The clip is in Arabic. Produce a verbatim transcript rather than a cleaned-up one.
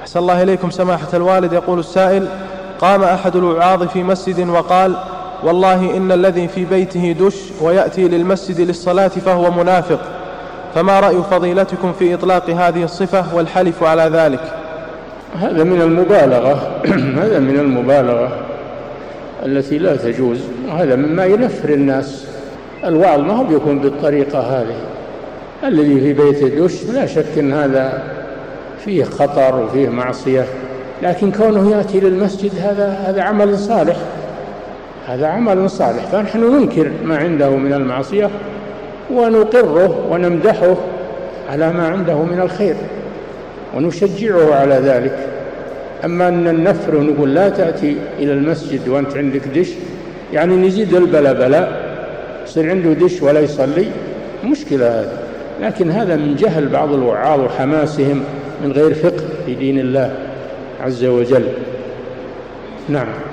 أحسن الله إليكم سماحة الوالد. يقول السائل: قام أحد الوعاظ في مسجد وقال: والله إن الذي في بيته دش ويأتي للمسجد للصلاة فهو منافق، فما رأي فضيلتكم في إطلاق هذه الصفة والحلف على ذلك؟ هذا من المبالغة هذا من المبالغة التي لا تجوز، وهذا مما ينفر الناس. الوعظ ما هو بيكون بالطريقة هذه. الذي في بيته دش لا شك أن هذا فيه خطر وفيه معصية، لكن كونه يأتي للمسجد هذا هذا عمل صالح، هذا عمل صالح، فنحن ننكر ما عنده من المعصية ونقره ونمدحه على ما عنده من الخير ونشجعه على ذلك. أما أن النفر ونقول لا تأتي إلى المسجد وأنت عندك دش، يعني نزيد البلاء بلاء، يصير عنده دش ولا يصلي، مشكلة هذه. لكن هذا من جهل بعض الوعاظ وحماسهم من غير فقه في دين الله عز وجل. نعم.